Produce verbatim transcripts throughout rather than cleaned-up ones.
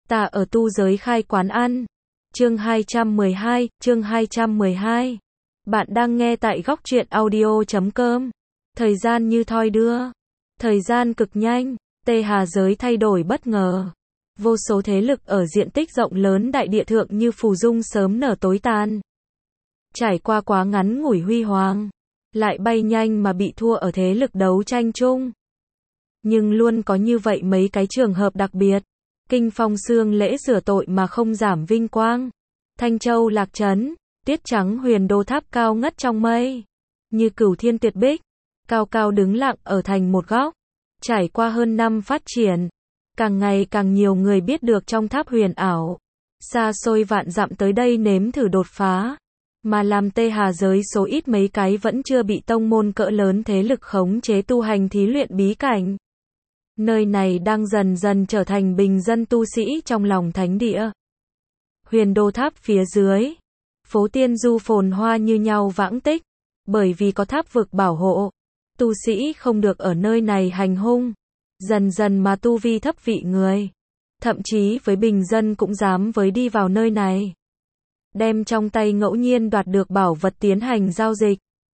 Ta ở tu giới khai quán ăn. Chương hai trăm mười hai, chương hai trăm mười hai. Bạn đang nghe tại góc truyện audio chấm com. Thời gian như thoi đưa. Thời gian cực nhanh, Tê Hà giới thay đổi bất ngờ. Vô số thế lực ở diện tích rộng lớn đại địa thượng như phù dung sớm nở tối tàn. Trải qua quá ngắn ngủi huy hoàng, lại bay nhanh mà bị thua ở thế lực đấu tranh chung. Nhưng luôn có như vậy mấy cái trường hợp đặc biệt. Kinh Phong Xương lễ rửa tội mà không giảm vinh quang. Thanh Châu Lạc Trấn, Tiết Trắng Huyền Đô tháp cao ngất trong mây. Như cửu thiên tuyệt bích, cao cao đứng lặng ở thành một góc. Trải qua hơn năm phát triển, càng ngày càng nhiều người biết được trong tháp huyền ảo. Xa xôi vạn dặm tới đây nếm thử đột phá. Mà làm Tê Hà giới số ít mấy cái vẫn chưa bị tông môn cỡ lớn thế lực khống chế tu hành thí luyện bí cảnh. Nơi này đang dần dần trở thành bình dân tu sĩ trong lòng thánh địa. Huyền Đô tháp phía dưới, phố Tiên Du phồn hoa như nhau vãng tích, bởi vì có tháp vực bảo hộ, tu sĩ không được ở nơi này hành hung, dần dần mà tu vi thấp vị người, thậm chí với bình dân cũng dám với đi vào nơi này, đem trong tay ngẫu nhiên đoạt được bảo vật tiến hành giao dịch.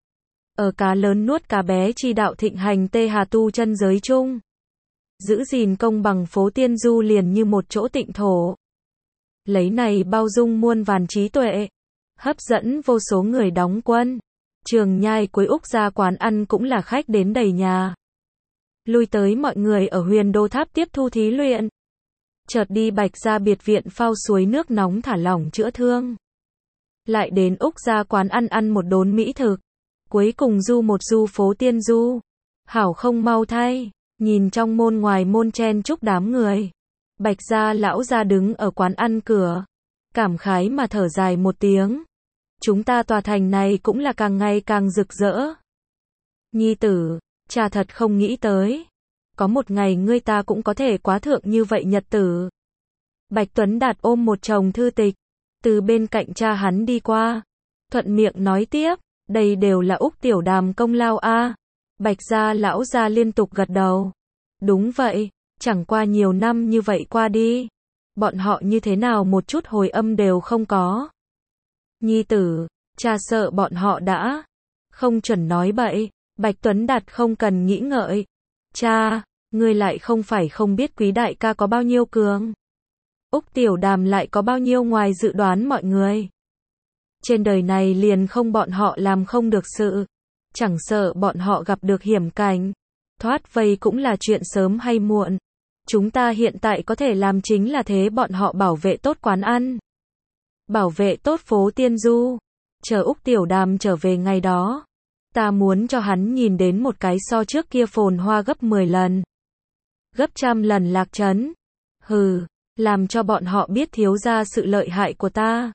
Ở cá lớn nuốt cá bé chi đạo thịnh hành Tê Hà tu chân giới chung. Giữ gìn công bằng phố Tiên Du liền như một chỗ tịnh thổ. Lấy này bao dung muôn vàn trí tuệ, hấp dẫn vô số người đóng quân. Trường nhai cuối Úc ra quán ăn cũng là khách đến đầy nhà. Lui tới mọi người ở Huyền Đô tháp tiếp thu thí luyện. Chợt đi Bạch ra biệt viện phao suối nước nóng thả lỏng chữa thương. Lại đến Úc ra quán ăn ăn một đốn mỹ thực. Cuối cùng du một du phố Tiên Du. Hảo không mau thay. Nhìn trong môn ngoài môn chen chúc đám người. Bạch gia lão gia đứng ở quán ăn cửa. Cảm khái mà thở dài một tiếng. Chúng ta tòa thành này cũng là càng ngày càng rực rỡ. Nhi tử, cha thật không nghĩ tới. Có một ngày ngươi ta cũng có thể quá thượng như vậy nhật tử. Bạch Tuấn Đạt ôm một chồng thư tịch. Từ bên cạnh cha hắn đi qua. Thuận miệng nói tiếp. Đây đều là Úc Tiểu Đàm công lao a. Bạch gia lão gia liên tục gật đầu. Đúng vậy, chẳng qua nhiều năm như vậy qua đi. Bọn họ như thế nào một chút hồi âm đều không có. Nhi tử, cha sợ bọn họ đã. Không chuẩn nói bậy. Bạch Tuấn Đạt không cần nghĩ ngợi. Cha, ngươi lại không phải không biết quý đại ca có bao nhiêu cường. Úc Tiểu Đàm lại có bao nhiêu ngoài dự đoán mọi người. Trên đời này liền không bọn họ làm không được sự. Chẳng sợ bọn họ gặp được hiểm cảnh. Thoát vây cũng là chuyện sớm hay muộn. Chúng ta hiện tại có thể làm chính là thế bọn họ bảo vệ tốt quán ăn. Bảo vệ tốt phố Tiên Du. Chờ Úc Tiểu Đàm trở về ngày đó. Ta muốn cho hắn nhìn đến một cái so trước kia phồn hoa gấp mười lần. Gấp trăm lần Lạc Trấn. Hừ, làm cho bọn họ biết thiếu ra sự lợi hại của ta.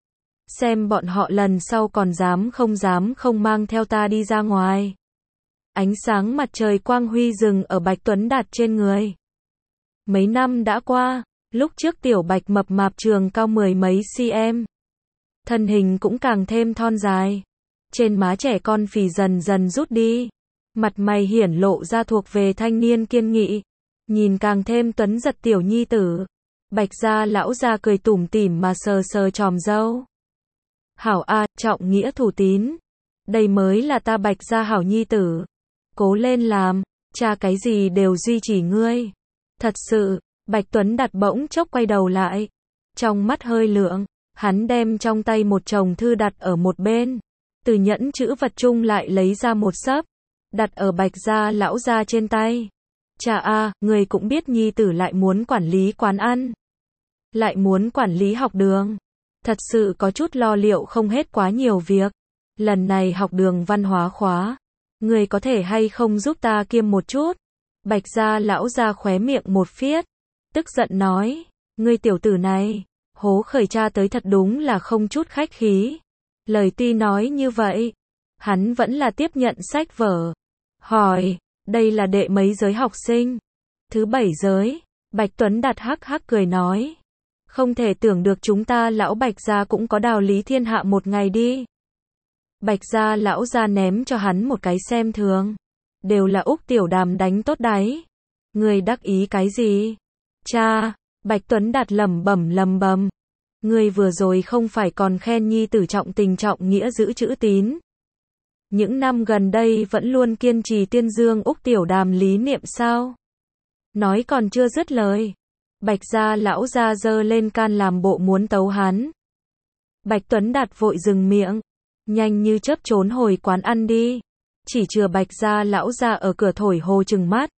Xem bọn họ lần sau còn dám không dám không mang theo ta đi ra ngoài. Ánh sáng mặt trời quang huy rừng ở Bạch Tuấn Đạt trên người. Mấy năm đã qua, lúc trước Tiểu Bạch mập mạp trường cao mười mấy cm. Thân hình cũng càng thêm thon dài. Trên má trẻ con phì dần dần rút đi. Mặt mày hiển lộ ra thuộc về thanh niên kiên nghị. Nhìn càng thêm tuấn giật tiểu nhi tử. Bạch gia lão gia cười tủm tỉm mà sờ sờ tròm râu. Hảo a, trọng nghĩa thủ tín. Đây mới là ta Bạch gia hảo nhi tử. Cố lên làm, cha cái gì đều duy trì ngươi. Thật sự, Bạch Tuấn Đạt bỗng chốc quay đầu lại. Trong mắt hơi lượng, hắn đem trong tay một chồng thư đặt ở một bên. Từ nhẫn chữ vật chung lại lấy ra một xấp. Đặt ở Bạch gia lão gia trên tay. Cha a, người cũng biết nhi tử lại muốn quản lý quán ăn. Lại muốn quản lý học đường. Thật sự có chút lo liệu không hết quá nhiều việc. Lần này học đường văn hóa khóa. Người có thể hay không giúp ta kiêm một chút. Bạch gia lão gia khóe miệng một phiết. Tức giận nói. Ngươi tiểu tử này. Hố khởi cha tới thật đúng là không chút khách khí. Lời tuy nói như vậy. Hắn vẫn là tiếp nhận sách vở. Hỏi. Đây là đệ mấy giới học sinh? Thứ bảy giới. Bạch Tuấn Đạt hắc hắc cười nói. Không thể tưởng được chúng ta lão Bạch gia cũng có đào lý thiên hạ một ngày đi. Bạch gia lão gia ném cho hắn một cái xem thường. Đều là Úc Tiểu Đàm đánh tốt đấy. Người đắc ý cái gì? Cha, Bạch Tuấn Đạt lẩm bẩm lầm bầm. Ngươi vừa rồi không phải còn khen nhi tử trọng tình trọng nghĩa giữ chữ tín. Những năm gần đây vẫn luôn kiên trì tuyên dương Úc Tiểu Đàm lý niệm sao? Nói còn chưa dứt lời. Bạch gia lão gia giơ lên can làm bộ muốn tấu hắn. Bạch Tuấn Đạt vội dừng miệng. Nhanh như chớp trốn hồi quán ăn đi. Chỉ chừa Bạch gia lão gia ở cửa thổi hồ trừng mắt.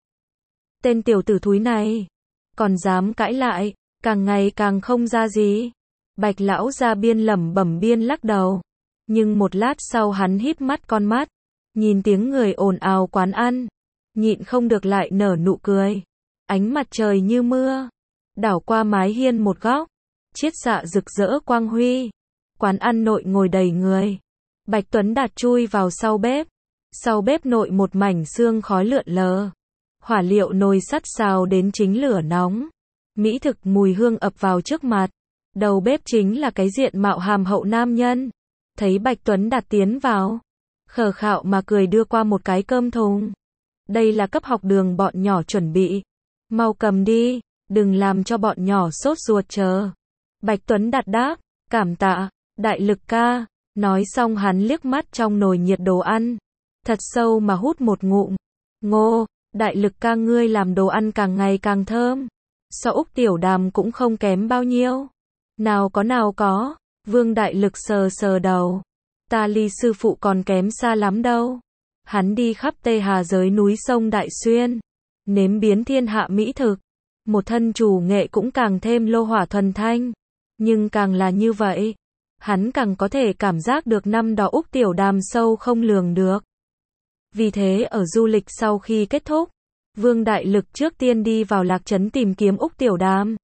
Tên tiểu tử thúi này. Còn dám cãi lại. Càng ngày càng không ra gì. Bạch lão gia biên lẩm bẩm biên lắc đầu. Nhưng một lát sau hắn híp mắt con mắt. Nhìn tiếng người ồn ào quán ăn. Nhịn không được lại nở nụ cười. Ánh mặt trời như mưa. Đảo qua mái hiên một góc. Chiết xạ rực rỡ quang huy. Quán ăn nội ngồi đầy người. Bạch Tuấn Đạt chui vào sau bếp. Sau bếp nội một mảnh xương khói lượn lờ. Hỏa liệu nồi sắt xào đến chính lửa nóng. Mỹ thực mùi hương ập vào trước mặt. Đầu bếp chính là cái diện mạo hàm hậu nam nhân. Thấy Bạch Tuấn Đạt tiến vào. Khờ khạo mà cười đưa qua một cái cơm thùng. Đây là cấp học đường bọn nhỏ chuẩn bị. Mau cầm đi, đừng làm cho bọn nhỏ sốt ruột chờ. Bạch Tuấn Đạt đáp, cảm tạ, đại lực ca. Nói xong hắn liếc mắt trong nồi nhiệt đồ ăn. Thật sâu mà hút một ngụm. Ngô, đại lực ca ngươi làm đồ ăn càng ngày càng thơm. So Úc Tiểu Đàm cũng không kém bao nhiêu. Nào có nào có. Vương đại lực sờ sờ đầu. Ta ly sư phụ còn kém xa lắm đâu. Hắn đi khắp Tây Hà giới núi sông Đại Xuyên. Nếm biến thiên hạ mỹ thực. Một thân chủ nghệ cũng càng thêm lô hỏa thuần thanh. Nhưng càng là như vậy. Hắn càng có thể cảm giác được năm đó Úc Tiểu Đàm sâu không lường được. Vì thế ở du lịch sau khi kết thúc. Vương đại lực trước tiên đi vào Lạc Trấn tìm kiếm Úc Tiểu Đàm.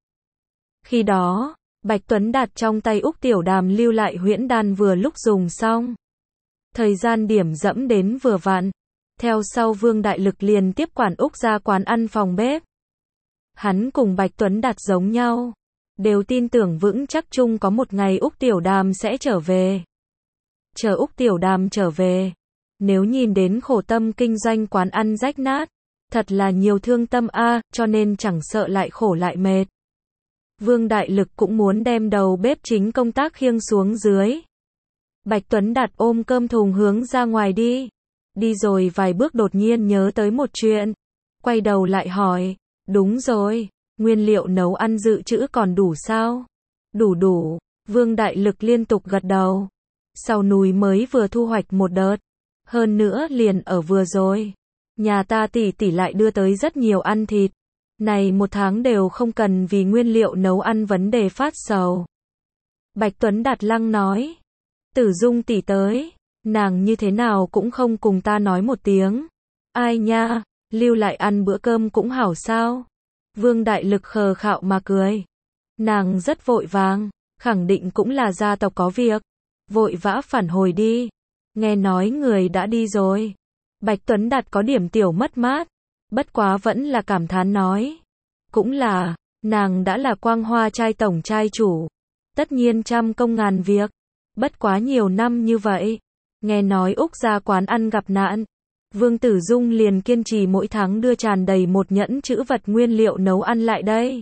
Khi đó. Bạch Tuấn Đạt trong tay Úc Tiểu Đàm lưu lại huyễn đan vừa lúc dùng xong. Thời gian điểm dẫm đến vừa vặn. Theo sau Vương Đại Lực liền tiếp quản Úc ra quán ăn phòng bếp. Hắn cùng Bạch Tuấn Đạt giống nhau. Đều tin tưởng vững chắc chung có một ngày Úc Tiểu Đàm sẽ trở về. Chờ Úc Tiểu Đàm trở về. Nếu nhìn đến khổ tâm kinh doanh quán ăn rách nát. Thật là nhiều thương tâm a, cho nên chẳng sợ lại khổ lại mệt. Vương Đại Lực cũng muốn đem đầu bếp chính công tác khiêng xuống dưới. Bạch Tuấn Đạt ôm cơm thùng hướng ra ngoài đi. Đi rồi vài bước đột nhiên nhớ tới một chuyện. Quay đầu lại hỏi. Đúng rồi, nguyên liệu nấu ăn dự trữ còn đủ sao? Đủ đủ. Vương Đại Lực liên tục gật đầu. Sau núi mới vừa thu hoạch một đợt. Hơn nữa liền ở vừa rồi. Nhà ta tỷ tỷ lại đưa tới rất nhiều ăn thịt. Này một tháng đều không cần vì nguyên liệu nấu ăn vấn đề phát sầu. Bạch Tuấn Đạt lăng nói. Tử Dung tỷ tới. Nàng như thế nào cũng không cùng ta nói một tiếng. Ai nha, lưu lại ăn bữa cơm cũng hảo sao. Vương Đại Lực khờ khạo mà cười. Nàng rất vội vàng. Khẳng định cũng là gia tộc có việc. Vội vã phản hồi đi. Nghe nói người đã đi rồi. Bạch Tuấn Đạt có điểm tiểu mất mát. Bất quá vẫn là cảm thán nói. Cũng là, nàng đã là quang hoa trai tổng trai chủ. Tất nhiên trăm công ngàn việc. Bất quá nhiều năm như vậy. Nghe nói Úc ra quán ăn gặp nạn. Vương Tử Dung liền kiên trì mỗi tháng đưa tràn đầy một nhẫn trữ vật nguyên liệu nấu ăn lại đây.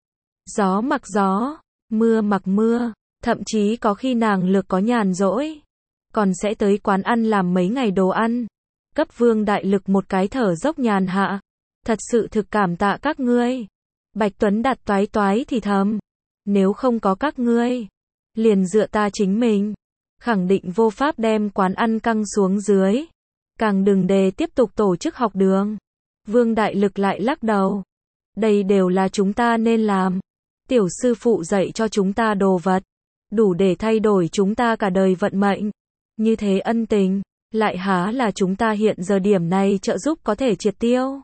Gió mặc gió, mưa mặc mưa. Thậm chí có khi nàng lược có nhàn rỗi. Còn sẽ tới quán ăn làm mấy ngày đồ ăn. Cấp Vương Đại Lực một cái thở dốc nhàn hạ. Thật sự thực cảm tạ các ngươi. Bạch Tuấn Đạt toái toái thì thầm. Nếu không có các ngươi. Liền dựa ta chính mình. Khẳng định vô pháp đem quán ăn căng xuống dưới. Càng đừng để tiếp tục tổ chức học đường. Vương Đại Lực lại lắc đầu. Đây đều là chúng ta nên làm. Tiểu sư phụ dạy cho chúng ta đồ vật. Đủ để thay đổi chúng ta cả đời vận mệnh. Như thế ân tình. Lại há là chúng ta hiện giờ điểm này trợ giúp có thể triệt tiêu.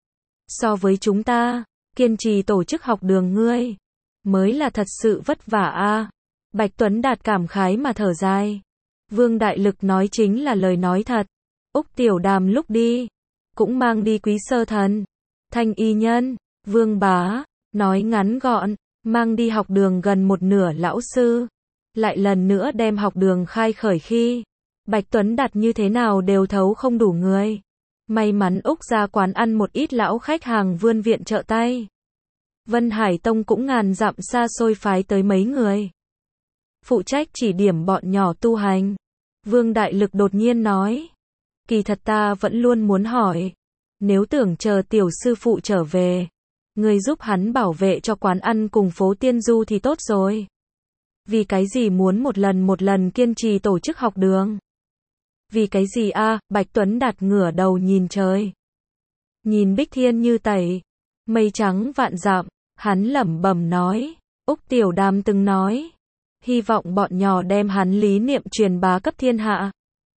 So với chúng ta, kiên trì tổ chức học đường ngươi. Mới là thật sự vất vả a. Bạch Tuấn Đạt cảm khái mà thở dài. Vương Đại Lực nói chính là lời nói thật. Úc Tiểu Đàm lúc đi. Cũng mang đi Quý Sơ Thần. Thanh y nhân. Vương Bá. Nói ngắn gọn. Mang đi học đường gần một nửa lão sư. Lại lần nữa đem học đường khai khởi khi. Bạch Tuấn Đạt như thế nào đều thấu không đủ người. May mắn Úc ra quán ăn một ít lão khách hàng vươn viện trợ tay. Vân Hải Tông cũng ngàn dặm xa xôi phái tới mấy người. Phụ trách chỉ điểm bọn nhỏ tu hành. Vương Đại Lực đột nhiên nói. Kỳ thật ta vẫn luôn muốn hỏi. Nếu tưởng chờ tiểu sư phụ trở về, người giúp hắn bảo vệ cho quán ăn cùng phố Tiên Du thì tốt rồi. Vì cái gì muốn một lần một lần kiên trì tổ chức học đường? Vì cái gì a? Bạch Tuấn Đạt ngửa đầu nhìn trời. Nhìn bích thiên như tẩy, mây trắng vạn dặm, hắn lẩm bẩm nói. Úc Tiểu Đàm từng nói. Hy vọng bọn nhỏ đem hắn lý niệm truyền bá cấp thiên hạ.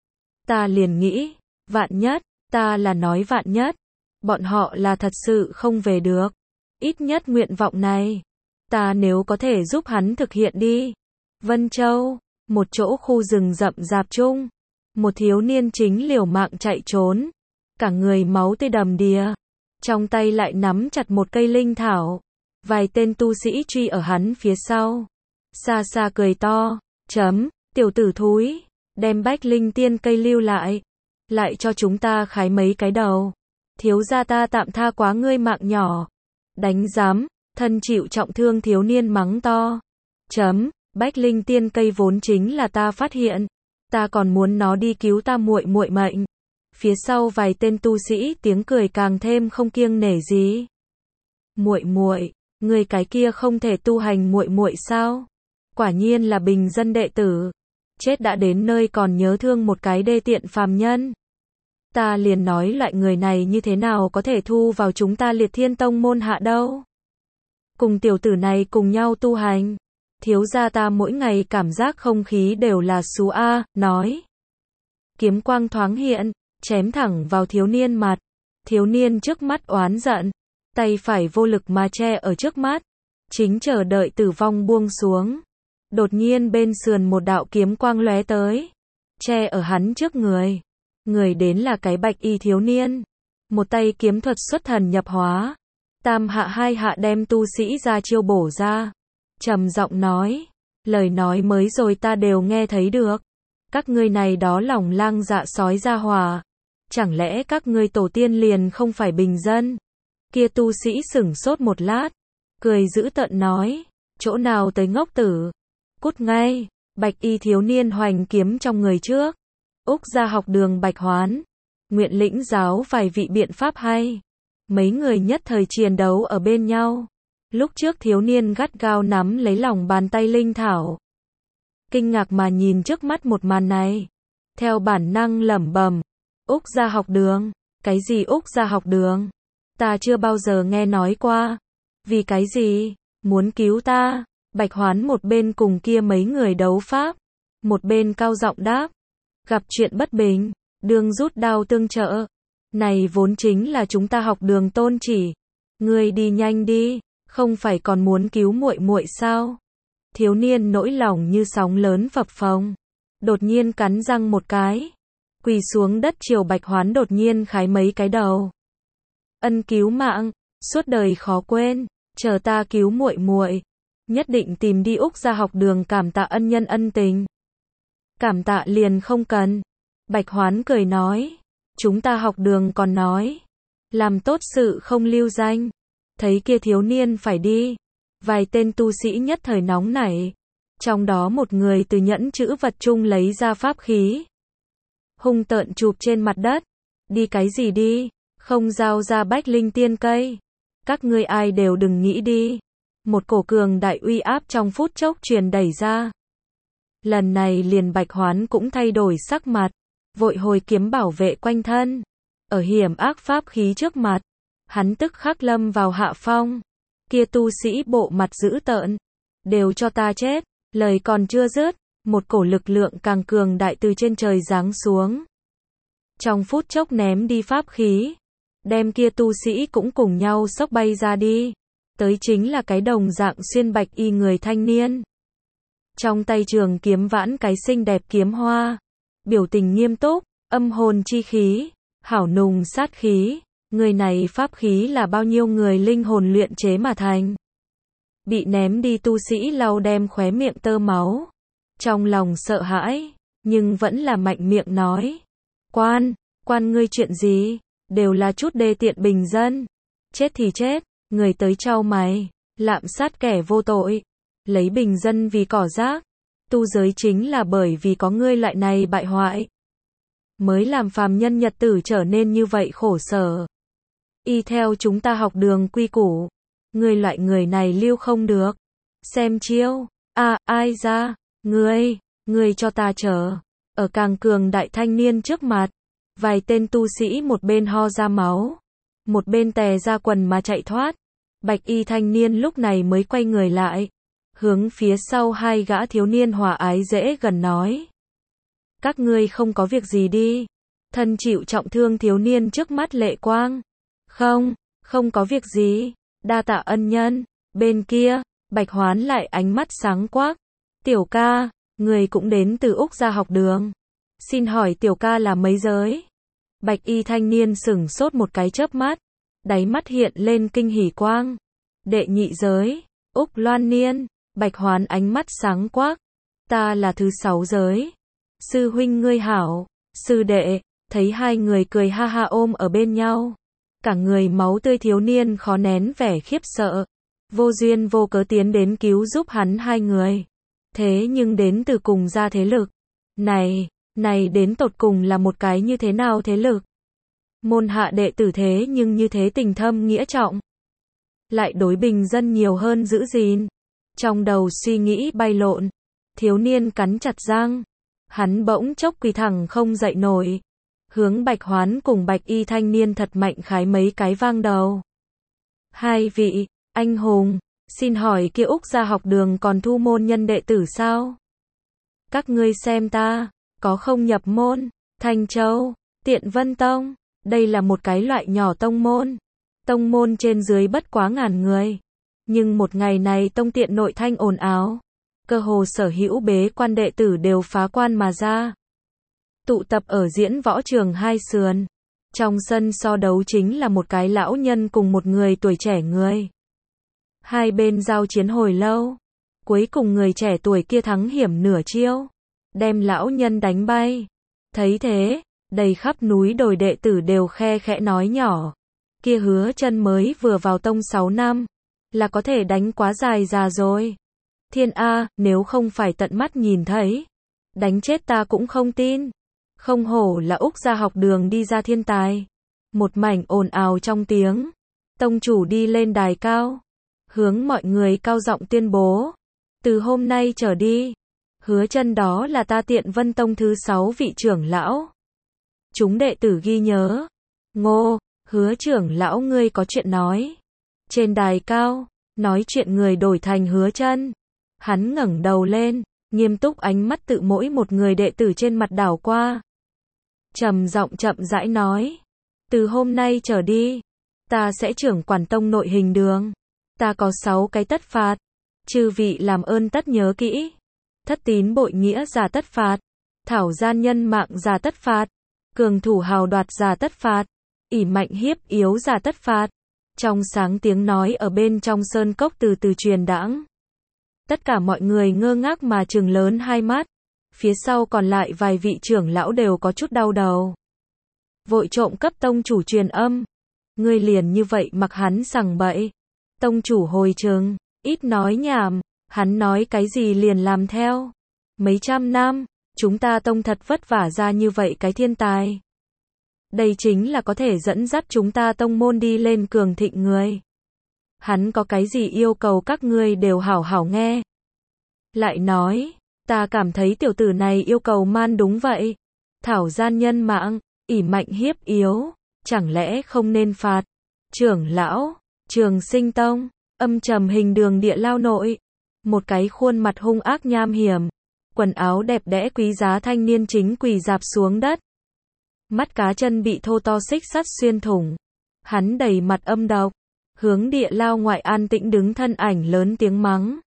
Ta liền nghĩ, vạn nhất, ta là nói vạn nhất. Bọn họ là thật sự không về được. Ít nhất nguyện vọng này, ta nếu có thể giúp hắn thực hiện đi. Vân Châu, một chỗ khu rừng rậm rạp chung. Một thiếu niên chính liều mạng chạy trốn. Cả người máu tươi đầm đìa. Trong tay lại nắm chặt một cây linh thảo. Vài tên tu sĩ truy ở hắn phía sau. Xa xa cười to. Chấm, tiểu tử thúi. Đem bách linh tiên cây lưu lại. Lại cho chúng ta khái mấy cái đầu. Thiếu gia ta tạm tha quá ngươi mạng nhỏ. Đánh giám, thân chịu trọng thương thiếu niên mắng to. Chấm, bách linh tiên cây vốn chính là ta phát hiện. Ta còn muốn nó đi cứu ta muội muội mệnh. Phía sau vài tên tu sĩ tiếng cười càng thêm không kiêng nể gì. Muội muội, người cái kia không thể tu hành muội muội sao? Quả nhiên là bình dân đệ tử. Chết đã đến nơi còn nhớ thương một cái đê tiện phàm nhân. Ta liền nói loại người này như thế nào có thể thu vào chúng ta Liệt Thiên Tông môn hạ đâu. Cùng tiểu tử này cùng nhau tu hành. Thiếu gia ta mỗi ngày cảm giác không khí đều là xú a, nói. Kiếm quang thoáng hiện, chém thẳng vào thiếu niên mặt. Thiếu niên trước mắt oán giận, tay phải vô lực mà che ở trước mắt, chính chờ đợi tử vong buông xuống. Đột nhiên bên sườn một đạo kiếm quang lóe tới, che ở hắn trước người. Người đến là cái bạch y thiếu niên. Một tay kiếm thuật xuất thần nhập hóa. Tam hạ hai hạ đem tu sĩ ra chiêu bổ ra. Trầm giọng nói. Lời nói mới rồi ta đều nghe thấy được. Các ngươi này đó lòng lang dạ sói ra hòa. Chẳng lẽ các ngươi tổ tiên liền không phải bình dân? Kia tu sĩ sửng sốt một lát. Cười dữ tợn nói. Chỗ nào tới ngốc tử? Cút ngay. Bạch y thiếu niên hoành kiếm trong người trước. Úc gia học đường Bạch Hoán. Nguyện lĩnh giáo vài vị biện pháp hay. Mấy người nhất thời chiến đấu ở bên nhau. Lúc trước thiếu niên gắt gao nắm lấy lòng bàn tay linh thảo. Kinh ngạc mà nhìn trước mắt một màn này. Theo bản năng lẩm bẩm. Úc gia học đường. Cái gì Úc gia học đường? Ta chưa bao giờ nghe nói qua. Vì cái gì? Muốn cứu ta? Bạch Hoán một bên cùng kia mấy người đấu pháp. Một bên cao giọng đáp. Gặp chuyện bất bình, đương rút đao tương trợ. Này vốn chính là chúng ta học đường tôn chỉ. Ngươi đi nhanh đi, không phải còn muốn cứu muội muội sao? Thiếu niên nỗi lòng như sóng lớn phập phồng. Đột nhiên cắn răng một cái. Quỳ xuống đất chiều Bạch Hoán đột nhiên khái mấy cái đầu. Ân cứu mạng, suốt đời khó quên, chờ ta cứu muội muội, nhất định tìm đi Úc gia học đường cảm tạ ân nhân ân tình. Cảm tạ liền không cần. Bạch Hoán cười nói. Chúng ta học đường còn nói. Làm tốt sự không lưu danh. Thấy kia thiếu niên phải đi. Vài tên tu sĩ nhất thời nóng nảy. Trong đó một người từ nhẫn chữ vật chung lấy ra pháp khí. Hung tợn chụp trên mặt đất. Đi cái gì đi? Không giao ra bách linh tiên cây. Các ngươi ai đều đừng nghĩ đi. Một cổ cường đại uy áp trong phút chốc truyền đẩy ra. Lần này liền Bạch Hoán cũng thay đổi sắc mặt, vội hồi kiếm bảo vệ quanh thân. Ở hiểm ác pháp khí trước mặt, hắn tức khắc lâm vào hạ phong. Kia tu sĩ bộ mặt dữ tợn, đều cho ta chết. Lời còn chưa dứt, một cổ lực lượng càng cường đại từ trên trời giáng xuống. Trong phút chốc ném đi pháp khí, đem kia tu sĩ cũng cùng nhau xốc bay ra đi. Tới chính là cái đồng dạng xuyên bạch y người thanh niên. Trong tay trường kiếm vãn cái xinh đẹp kiếm hoa. Biểu tình nghiêm túc, âm hồn chi khí, hảo nùng sát khí. Người này pháp khí là bao nhiêu người linh hồn luyện chế mà thành. Bị ném đi tu sĩ lau đem khóe miệng tơ máu. Trong lòng sợ hãi, nhưng vẫn là mạnh miệng nói. Quan, quan ngươi chuyện gì? Đều là chút đê tiện bình dân. Chết thì chết, người tới trao mày. lạm sát kẻ vô tội, lấy bình dân vì cỏ rác. Tu giới chính là bởi vì có ngươi loại này bại hoại, mới làm phàm nhân nhật tử trở nên như vậy khổ sở. Y theo chúng ta học đường quy củ, ngươi loại người này lưu không được. Xem chiêu. A, à, ai ra? Ngươi, ngươi cho ta chờ. Ở càng cường đại thanh niên trước mặt, vài tên tu sĩ một bên ho ra máu, một bên tè ra quần mà chạy thoát. Bạch y thanh niên lúc này mới quay người lại, hướng phía sau hai gã thiếu niên hòa ái dễ gần nói: các ngươi không có việc gì đi. Thân chịu trọng thương thiếu niên trước mắt lệ quang: không, không có việc gì, đa tạ ân nhân. Bên kia, Bạch Hoán lại ánh mắt sáng quắc: tiểu ca, người cũng đến từ Úc gia học đường. Xin hỏi tiểu ca là mấy giới? Bạch y thanh niên sửng sốt một cái chớp mắt, đáy mắt hiện lên kinh hỉ quang. Đệ nhị giới, Úc Loan Niên. Bạch Hoán ánh mắt sáng quắc: ta là thứ sáu giới. Sư huynh ngươi hảo. Sư đệ. Thấy hai người cười ha ha ôm ở bên nhau, cả người máu tươi thiếu niên khó nén vẻ khiếp sợ, vô duyên vô cớ tiến đến cứu giúp hắn hai người. Thế nhưng đến từ cùng gia thế lực. Này, này đến tột cùng là một cái như thế nào thế lực? Môn hạ đệ tử thế nhưng như thế tình thâm nghĩa trọng, lại đối bình dân nhiều hơn giữ gìn. Trong đầu suy nghĩ bay lộn, thiếu niên cắn chặt răng, hắn bỗng chốc quỳ thẳng không dậy nổi, hướng Bạch Hoán cùng Bạch y thanh niên thật mạnh khái mấy cái vang đầu. Hai vị, anh hùng, xin hỏi kia Úc gia học đường còn thu môn nhân đệ tử sao? Các ngươi xem ta, có không nhập môn? Thanh Châu, Tiện Vân Tông, đây là một cái loại nhỏ tông môn. Tông môn trên dưới bất quá ngàn người. Nhưng một ngày này tông tiện nội thanh ồn ào, cơ hồ sở hữu bế quan đệ tử đều phá quan mà ra, tụ tập ở diễn võ trường hai sườn. Trong sân so đấu chính là một cái lão nhân cùng một người tuổi trẻ người. Hai bên giao chiến hồi lâu, cuối cùng người trẻ tuổi kia thắng hiểm nửa chiêu, đem lão nhân đánh bay. Thấy thế, đầy khắp núi đồi đệ tử đều khe khẽ nói nhỏ: kia Hứa Chân mới vừa vào tông sáu năm, là có thể đánh quá dài già rồi. Thiên A, nếu không phải tận mắt nhìn thấy, đánh chết ta cũng không tin. Không hổ là Úc gia học đường đi ra thiên tài. Một mảnh ồn ào trong tiếng, tông chủ đi lên đài cao, hướng mọi người cao giọng tuyên bố: từ hôm nay trở đi, Hứa Chân đó là ta Tiện Vân Tông thứ sáu vị trưởng lão. Chúng đệ tử ghi nhớ. Ngô, Hứa trưởng lão ngươi có chuyện nói. Trên đài cao, nói chuyện người đổi thành Hứa Chân. Hắn ngẩng đầu lên, nghiêm túc ánh mắt tự mỗi một người đệ tử trên mặt đảo qua. Trầm giọng chậm rãi nói: từ hôm nay trở đi, ta sẽ trưởng quản tông nội hình đường. Ta có sáu cái tất phạt. Chư vị làm ơn tất nhớ kỹ. Thất tín bội nghĩa giả tất phạt, thảo gian nhân mạng giả tất phạt, cường thủ hào đoạt giả tất phạt, ỷ mạnh hiếp yếu giả tất phạt. Trong sáng tiếng nói ở bên trong sơn cốc từ từ truyền đãng. Tất cả mọi người ngơ ngác mà trừng lớn hai mắt. Phía sau còn lại vài vị trưởng lão đều có chút đau đầu. Vội trộm cấp tông chủ truyền âm: ngươi liền như vậy mặc hắn sằng bậy? Tông chủ hồi trừng: ít nói nhảm, hắn nói cái gì liền làm theo. Mấy trăm năm, chúng ta tông thật vất vả ra như vậy cái thiên tài. Đây chính là có thể dẫn dắt chúng ta tông môn đi lên cường thịnh người. Hắn có cái gì yêu cầu các ngươi đều hảo hảo nghe. Lại nói, ta cảm thấy tiểu tử này yêu cầu man đúng vậy. Thảo gian nhân mạng, ỷ mạnh hiếp yếu, chẳng lẽ không nên phạt? Trưởng lão, Trường Sinh Tông, âm trầm hình đường địa lao nội. Một cái khuôn mặt hung ác nham hiểm, quần áo đẹp đẽ quý giá thanh niên chính quỳ rạp xuống đất. Mắt cá chân bị thô to xích sắt xuyên thủng. Hắn đầy mặt âm độc, hướng địa lao ngoại an tĩnh đứng thân ảnh lớn tiếng mắng: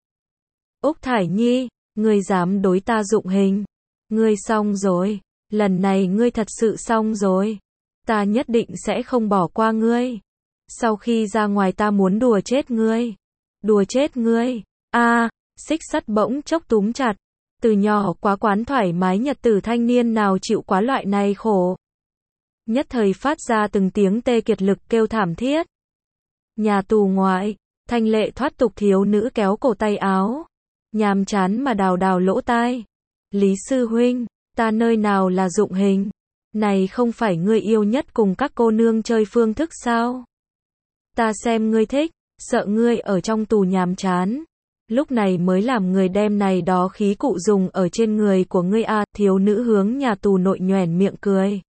Úc Thải Nhi, ngươi dám đối ta dụng hình. Ngươi xong rồi, lần này ngươi thật sự xong rồi. Ta nhất định sẽ không bỏ qua ngươi. Sau khi ra ngoài ta muốn đùa chết ngươi. Đùa chết ngươi. A, à, xích sắt bỗng chốc túm chặt. Từ nhỏ quá quán thoải mái nhật tử thanh niên nào chịu quá loại này khổ. Nhất thời phát ra từng tiếng tê kiệt lực kêu thảm thiết. Nhà tù ngoại, Thanh lệ thoát tục thiếu nữ kéo cổ tay áo. Nhàm chán mà đào đào lỗ tai. Lý sư huynh, ta nơi nào là dụng hình? Này không phải ngươi yêu nhất cùng các cô nương chơi phương thức sao? Ta xem ngươi thích, sợ ngươi ở trong tù nhàm chán. Lúc này mới làm người đem này đó khí cụ dùng ở trên người của ngươi a. Thiếu nữ hướng nhà tù nội nhoẻn miệng cười.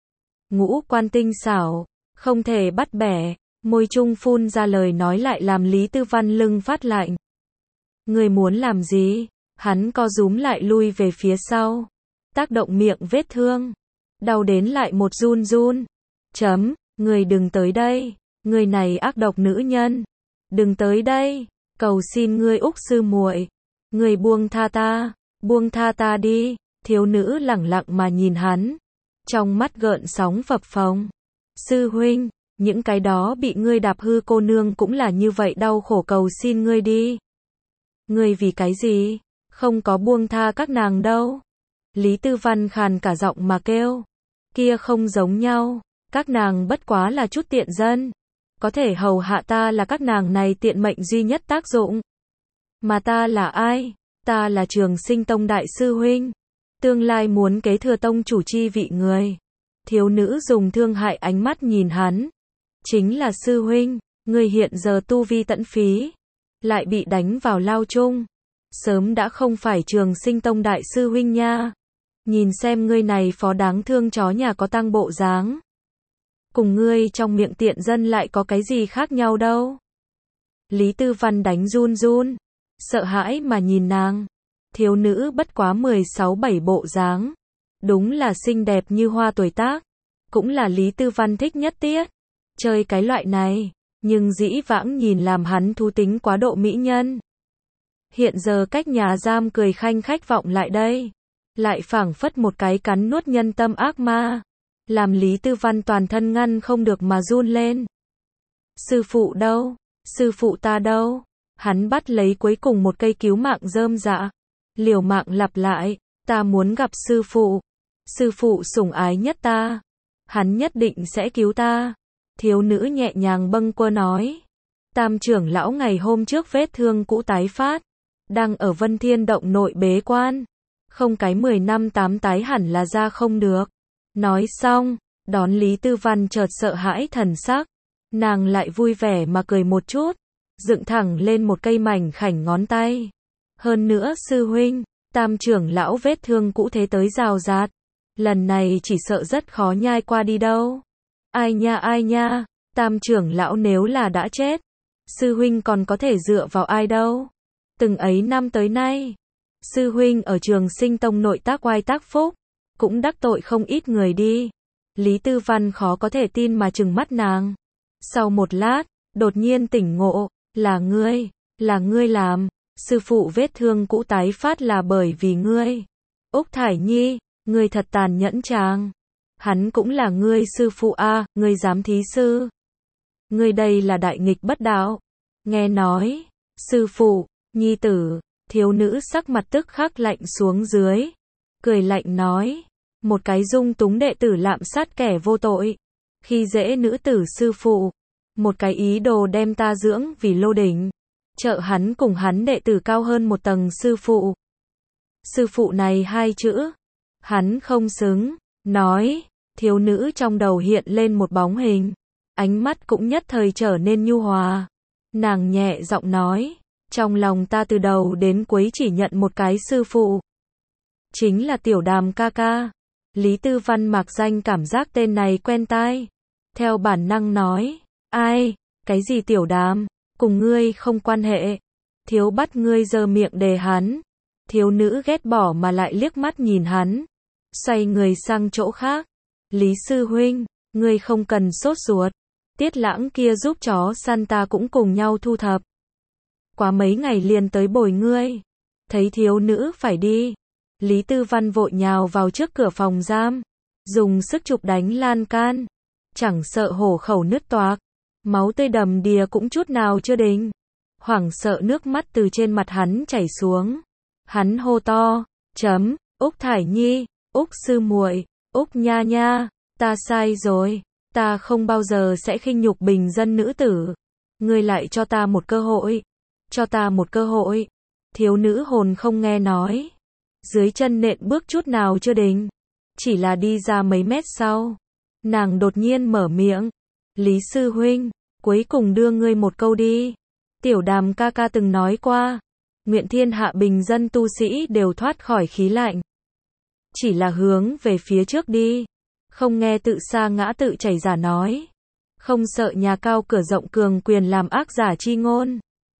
Ngũ quan tinh xảo, không thể bắt bẻ, môi trung phun ra lời nói lại làm Lý Tư Văn lưng phát lạnh. Ngươi muốn làm gì? Hắn co rúm lại lui về phía sau, tác động miệng vết thương, đau đến lại một run run. Chấm, ngươi đừng tới đây, ngươi này ác độc nữ nhân, đừng tới đây, cầu xin ngươi Úc sư muội, ngươi buông tha ta, buông tha ta đi. Thiếu nữ lẳng lặng mà nhìn hắn, trong mắt gợn sóng phập phồng. Sư huynh, những cái đó bị ngươi đạp hư cô nương cũng là như vậy đau khổ, cầu xin ngươi đi. Ngươi vì cái gì? Không có buông tha các nàng đâu. Lý Tư Văn khàn cả giọng mà kêu. Kia không giống nhau, các nàng bất quá là chút tiện dân. Có thể hầu hạ ta là các nàng này tiện mệnh duy nhất tác dụng. Mà ta là ai? Ta là Trường Sinh Tông đại sư huynh. Tương lai muốn kế thừa tông chủ chi vị người. Thiếu nữ dùng thương hại ánh mắt nhìn hắn. Chính là sư huynh, ngươi hiện giờ tu vi tận phí, lại bị đánh vào lao chung. Sớm đã không phải Trường Sinh Tông đại sư huynh nha. Nhìn xem ngươi này phó đáng thương chó nhà có tăng bộ dáng. Cùng ngươi trong miệng tiện dân lại có cái gì khác nhau đâu. Lý Tư Văn đánh run run, sợ hãi mà nhìn nàng. Thiếu nữ bất quá mười sáu bảy bộ dáng, đúng là xinh đẹp như hoa tuổi tác, cũng là Lý Tư Văn thích nhất tiết. Chơi cái loại này, nhưng dĩ vãng nhìn làm hắn thú tính quá độ mỹ nhân. Hiện giờ cách nhà giam cười khanh khách vọng lại đây, lại phảng phất một cái cắn nuốt nhân tâm ác ma, làm Lý Tư Văn toàn thân ngăn không được mà run lên. Sư phụ đâu? Sư phụ ta đâu? Hắn bắt lấy cuối cùng một cây cứu mạng rơm dạ, liều mạng lặp lại, ta muốn gặp sư phụ. Sư phụ sủng ái nhất ta, hắn nhất định sẽ cứu ta. Thiếu nữ nhẹ nhàng bâng quơ nói. Tam trưởng lão ngày hôm trước vết thương cũ tái phát, đang ở Vân Thiên Động nội bế quan, không cái mười năm tám tái hẳn là ra không được. Nói xong, đón Lý Tư Văn chợt sợ hãi thần sắc, nàng lại vui vẻ mà cười một chút, dựng thẳng lên một cây mảnh khảnh ngón tay. Hơn nữa sư huynh, tam trưởng lão vết thương cũ thế tới rào rạt, lần này chỉ sợ rất khó nhai qua đi đâu. Ai nha ai nha, tam trưởng lão nếu là đã chết, sư huynh còn có thể dựa vào ai đâu. Từng ấy năm tới nay, sư huynh ở Trường Sinh Tông nội tác oai tác phúc, cũng đắc tội không ít người đi. Lý Tư Văn khó có thể tin mà trừng mắt nàng. Sau một lát, đột nhiên tỉnh ngộ, là ngươi, là ngươi làm, sư phụ vết thương cũ tái phát là bởi vì ngươi. Úc Thải Nhi, ngươi thật tàn nhẫn chàng. Hắn cũng là ngươi sư phụ a, à, ngươi dám thí sư. Ngươi đây là đại nghịch bất đạo. Nghe nói, sư phụ, nhi tử, thiếu nữ sắc mặt tức khắc lạnh xuống dưới. Cười lạnh nói, một cái dung túng đệ tử lạm sát kẻ vô tội, khi dễ nữ tử sư phụ. Một cái ý đồ đem ta dưỡng vì lô đỉnh, trợ hắn cùng hắn đệ tử cao hơn một tầng sư phụ. Sư phụ này hai chữ, hắn không xứng. Nói, thiếu nữ trong đầu hiện lên một bóng hình, ánh mắt cũng nhất thời trở nên nhu hòa. Nàng nhẹ giọng nói, trong lòng ta từ đầu đến cuối chỉ nhận một cái sư phụ, chính là Tiểu Đàm ca ca. Lý Tư Văn mạc danh cảm giác tên này quen tai, theo bản năng nói, ai, cái gì Tiểu Đàm, cùng ngươi không quan hệ. Thiếu bắt ngươi giơ miệng đề hắn. Thiếu nữ ghét bỏ mà lại liếc mắt nhìn hắn, xoay người sang chỗ khác. Lý sư huynh, ngươi không cần sốt ruột, Tiết Lãng kia giúp chó săn ta cũng cùng nhau thu thập, quá mấy ngày liền tới bồi ngươi. Thấy thiếu nữ phải đi, Lý Tư Văn vội nhào vào trước cửa phòng giam, dùng sức chụp đánh lan can, chẳng sợ hổ khẩu nứt toạc, máu tươi đầm đìa cũng chút nào chưa đình. Hoảng sợ nước mắt từ trên mặt hắn chảy xuống, hắn hô to, chấm, Úc Thải Nhi, Úc sư muội, Úc nha nha, ta sai rồi, ta không bao giờ sẽ khinh nhục bình dân nữ tử. Ngươi lại cho ta một cơ hội. Cho ta một cơ hội. Thiếu nữ hồn không nghe nói. Dưới chân nện bước chút nào chưa định. Chỉ là đi ra mấy mét sau. Nàng đột nhiên mở miệng. Lý sư huynh, cuối cùng đưa ngươi một câu đi. Tiểu Đàm ca ca từng nói qua. Nguyện thiên hạ bình dân tu sĩ đều thoát khỏi khí lạnh. Chỉ là hướng về phía trước đi. Không nghe tự sa ngã tự chảy giả nói. Không sợ nhà cao cửa rộng cường quyền làm ác giả chi ngôn.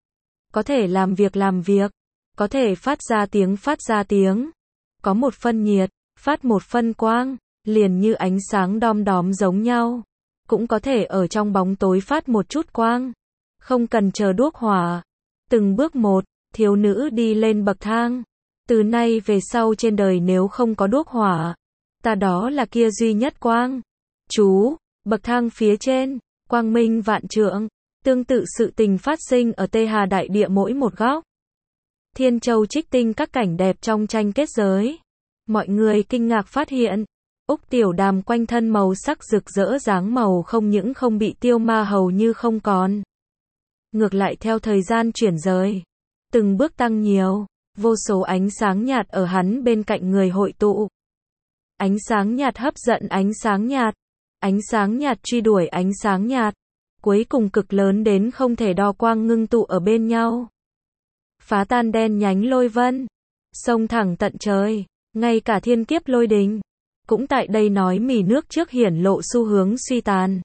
Có thể làm việc làm việc. Có thể phát ra tiếng phát ra tiếng. Có một phân nhiệt, phát một phân quang, liền như ánh sáng đom đóm giống nhau. Cũng có thể ở trong bóng tối phát một chút quang. Không cần chờ đuốc hỏa. Từng bước một, thiếu nữ đi lên bậc thang. Từ nay về sau trên đời nếu không có đuốc hỏa, ta đó là kia duy nhất quang. Chú, bậc thang phía trên, quang minh vạn trượng. Tương tự sự tình phát sinh ở Tê Hà đại địa mỗi một góc. Thiên Châu trích tinh các cảnh đẹp trong tranh kết giới. Mọi người kinh ngạc phát hiện, Úc Tiểu Đàm quanh thân màu sắc rực rỡ dáng màu không những không bị tiêu ma hầu như không còn. Ngược lại theo thời gian chuyển rời, từng bước tăng nhiều, vô số ánh sáng nhạt ở hắn bên cạnh người hội tụ. Ánh sáng nhạt hấp dẫn ánh sáng nhạt, ánh sáng nhạt truy đuổi ánh sáng nhạt, cuối cùng cực lớn đến không thể đo quang ngưng tụ ở bên nhau. Phá tan đen nhánh lôi vân, xông thẳng tận trời, ngay cả thiên kiếp lôi đình, cũng tại đây nói mỉ nước trước hiển lộ xu hướng suy tàn.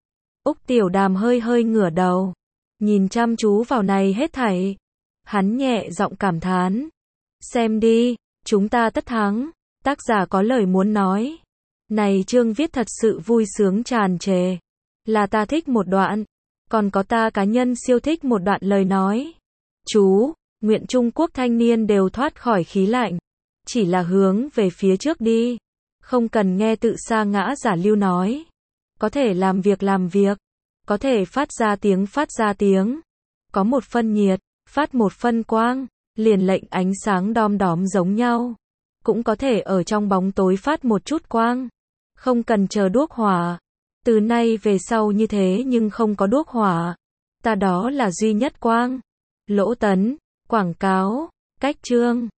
Úc Tiểu Đàm hơi hơi ngửa đầu, nhìn chăm chú vào này hết thảy. Hắn nhẹ giọng cảm thán. Xem đi, chúng ta tất thắng. Tác giả có lời muốn nói. Này chương viết thật sự vui sướng tràn trề. Là ta thích một đoạn. Còn có ta cá nhân siêu thích một đoạn lời nói. Chú, nguyện Trung Quốc thanh niên đều thoát khỏi khí lạnh. Chỉ là hướng về phía trước đi. Không cần nghe tự sa ngã giả lưu nói. Có thể làm việc làm việc. Có thể phát ra tiếng phát ra tiếng. Có một phân nhiệt, phát một phân quang, liền lệnh ánh sáng đom đóm giống nhau. Cũng có thể ở trong bóng tối phát một chút quang. Không cần chờ đuốc hỏa. Từ nay về sau như thế nhưng không có đuốc hỏa. Ta đó là duy nhất quang. Lỗ Tấn, quảng cáo, cách chương.